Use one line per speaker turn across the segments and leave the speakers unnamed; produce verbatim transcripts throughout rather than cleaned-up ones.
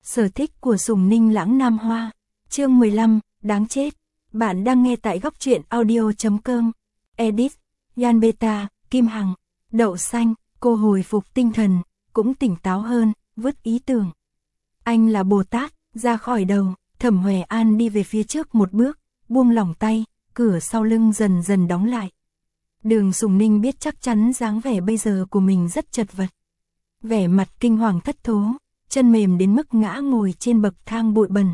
Sở thích của Sùng Ninh Lãng Nam Hoa. Chương mười lăm, đáng chết. Bạn đang nghe tại góc truyện audio.com. Edit, Yan Beta, Kim Hằng, Đậu Xanh. Cô hồi phục tinh thần, cũng tỉnh táo hơn, vứt ý tưởng. Anh là Bồ Tát, ra khỏi đầu. Thẩm Huệ An đi về phía trước một bước, buông lỏng tay, cửa sau lưng dần dần đóng lại. Đường Sùng Ninh biết chắc chắn dáng vẻ bây giờ của mình rất chật vật. Vẻ mặt kinh hoàng thất thố, chân mềm đến mức ngã ngồi trên bậc thang bụi bẩn.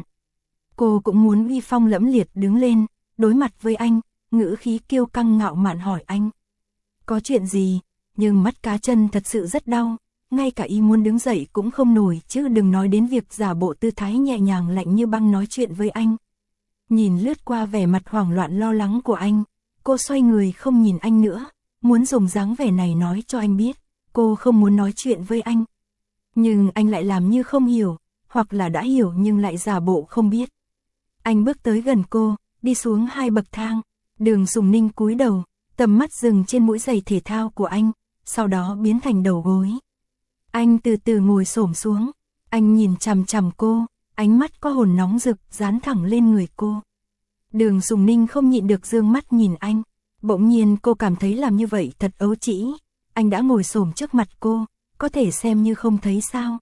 Cô cũng muốn uy phong lẫm liệt đứng lên, đối mặt với anh, ngữ khí kiêu căng ngạo mạn hỏi anh. Có chuyện gì? Nhưng mắt cá chân thật sự rất đau, ngay cả ý muốn đứng dậy cũng không nổi, chứ đừng nói đến việc giả bộ tư thái nhẹ nhàng lạnh như băng nói chuyện với anh. Nhìn lướt qua vẻ mặt hoảng loạn lo lắng của anh, cô xoay người không nhìn anh nữa, muốn dùng dáng vẻ này nói cho anh biết, cô không muốn nói chuyện với anh. Nhưng anh lại làm như không hiểu, hoặc là đã hiểu nhưng lại giả bộ không biết. Anh bước tới gần cô, đi xuống hai bậc thang, Đường Sùng Ninh cúi đầu, tầm mắt dừng trên mũi giày thể thao của anh, sau đó biến thành đầu gối. Anh từ từ ngồi xổm xuống, anh nhìn chằm chằm cô, ánh mắt có hồn nóng rực dán thẳng lên người cô. Đường Sùng Ninh không nhịn được dương mắt nhìn anh, bỗng nhiên cô cảm thấy làm như vậy thật ấu trĩ. Anh đã ngồi xổm trước mặt cô, có thể xem như không thấy sao?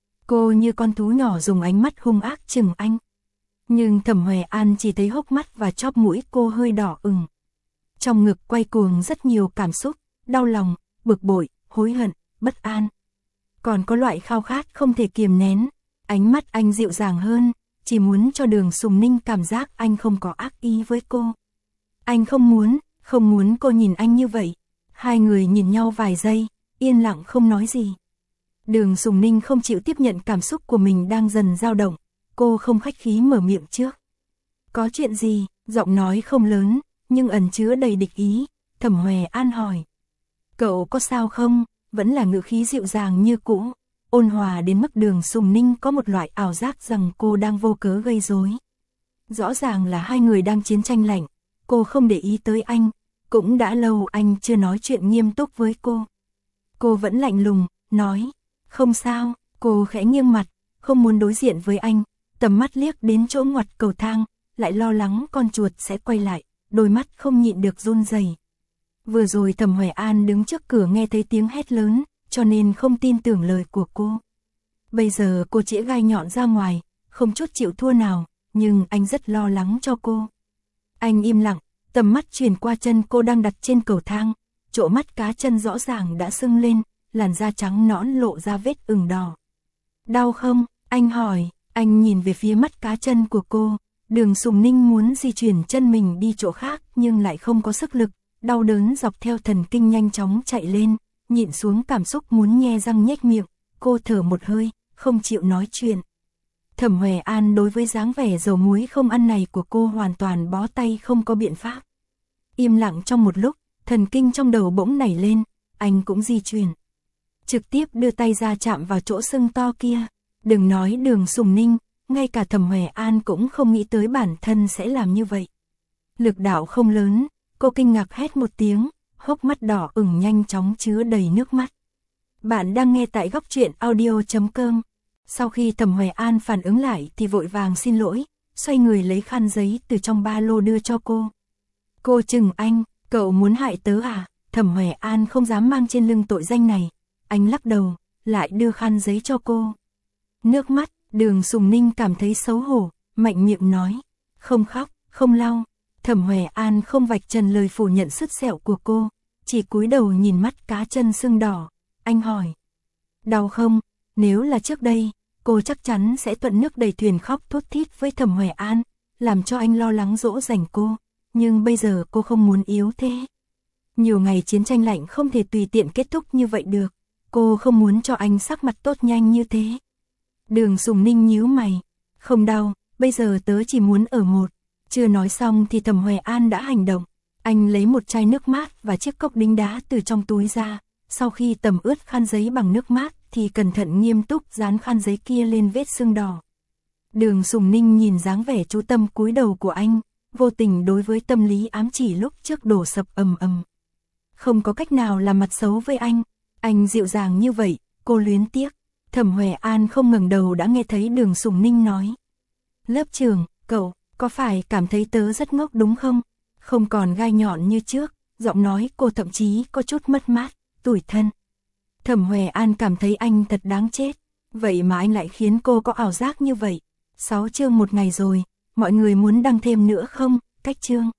Cô như con thú nhỏ dùng ánh mắt hung ác chừng anh. Nhưng Thẩm Huệ An chỉ thấy hốc mắt và chóp mũi cô hơi đỏ ửng. Trong ngực quay cuồng rất nhiều cảm xúc, đau lòng, bực bội, hối hận, bất an. Còn có loại khao khát không thể kiềm nén. Ánh mắt anh dịu dàng hơn, chỉ muốn cho Đường Sùng Ninh cảm giác anh không có ác ý với cô. Anh không muốn, không muốn cô nhìn anh như vậy. Hai người nhìn nhau vài giây, yên lặng không nói gì. Đường Sùng Ninh không chịu tiếp nhận cảm xúc của mình đang dần dao động, cô không khách khí mở miệng trước. Có chuyện gì? Giọng nói không lớn, nhưng ẩn chứa đầy địch ý. Thẩm Huệ An hỏi. Cậu có sao không? Vẫn là ngữ khí dịu dàng như cũ, ôn hòa đến mức Đường Sùng Ninh có một loại ảo giác rằng cô đang vô cớ gây rối. Rõ ràng là hai người đang chiến tranh lạnh, cô không để ý tới anh, cũng đã lâu anh chưa nói chuyện nghiêm túc với cô. Cô vẫn lạnh lùng, nói, không sao. Cô khẽ nghiêng mặt, không muốn đối diện với anh, tầm mắt liếc đến chỗ ngoặt cầu thang, lại lo lắng con chuột sẽ quay lại, đôi mắt không nhịn được run rẩy. Vừa rồi Thẩm Huệ An đứng trước cửa nghe thấy tiếng hét lớn, cho nên không tin tưởng lời của cô. Bây giờ cô chĩa gai nhọn ra ngoài, không chút chịu thua nào, nhưng anh rất lo lắng cho cô. Anh im lặng, tầm mắt chuyển qua chân cô đang đặt trên cầu thang, chỗ mắt cá chân rõ ràng đã sưng lên, làn da trắng nõn lộ ra vết ửng đỏ. Đau không? Anh hỏi. Anh nhìn về phía mắt cá chân của cô. Đường Sùng Ninh muốn di chuyển chân mình đi chỗ khác nhưng lại không có sức lực, đau đớn dọc theo thần kinh nhanh chóng chạy lên, nhịn xuống cảm xúc muốn nhe răng nhếch miệng, cô thở một hơi, không chịu nói chuyện. Thẩm Huệ An đối với dáng vẻ dầu muối không ăn này của cô hoàn toàn bó tay không có biện pháp. Im lặng trong một lúc, thần kinh trong đầu bỗng nảy lên, anh cũng di chuyển. Trực tiếp đưa tay ra chạm vào chỗ sưng to kia. Đừng nói Đường Sùng Ninh, ngay cả Thẩm Huệ An cũng không nghĩ tới bản thân sẽ làm như vậy. Lực đạo không lớn, cô kinh ngạc hét một tiếng, hốc mắt đỏ ửng nhanh chóng chứa đầy nước mắt. Bạn đang nghe tại góc truyện audio.com. Sau khi Thẩm Huệ An phản ứng lại thì vội vàng xin lỗi, xoay người lấy khăn giấy từ trong ba lô đưa cho cô. Cô chừng anh, cậu muốn hại tớ à? Thẩm Huệ An không dám mang trên lưng tội danh này. Anh lắc đầu, lại đưa khăn giấy cho cô. Nước mắt, Đường Sùng Ninh cảm thấy xấu hổ, mạnh miệng nói. Không khóc, không lau. Thẩm Huệ An không vạch trần lời phủ nhận sứt sẹo của cô, chỉ cúi đầu nhìn mắt cá chân sưng đỏ. Anh hỏi. Đau không? Nếu là trước đây, cô chắc chắn sẽ thuận nước đầy thuyền khóc thút thít với Thẩm Huệ An, làm cho anh lo lắng dỗ dành cô. Nhưng bây giờ cô không muốn yếu thế. Nhiều ngày chiến tranh lạnh không thể tùy tiện kết thúc như vậy được. Cô không muốn cho anh sắc mặt tốt nhanh như thế. Đường Sùng Ninh nhíu mày. Không đau, bây giờ tớ chỉ muốn ở một. Chưa nói xong thì Thẩm Huệ An đã hành động. Anh lấy một chai nước mát và chiếc cốc đính đá từ trong túi ra. Sau khi tẩm ướt khăn giấy bằng nước mát thì cẩn thận nghiêm túc dán khăn giấy kia lên vết sưng đỏ. Đường Sùng Ninh nhìn dáng vẻ chú tâm cúi đầu của anh, vô tình đối với tâm lý ám chỉ lúc trước đổ sập ầm ầm. Không có cách nào làm mặt xấu với anh. Anh dịu dàng như vậy, cô luyến tiếc. Thẩm Huệ An không ngẩng đầu đã nghe thấy Đường Sùng Ninh nói. Lớp trưởng, cậu, có phải cảm thấy tớ rất ngốc đúng không? Không còn gai nhọn như trước, giọng nói cô thậm chí có chút mất mát, tủi thân. Thẩm Huệ An cảm thấy anh thật đáng chết, vậy mà anh lại khiến cô có ảo giác như vậy. Sáu chương một ngày rồi, mọi người muốn đăng thêm nữa không? Cách chương.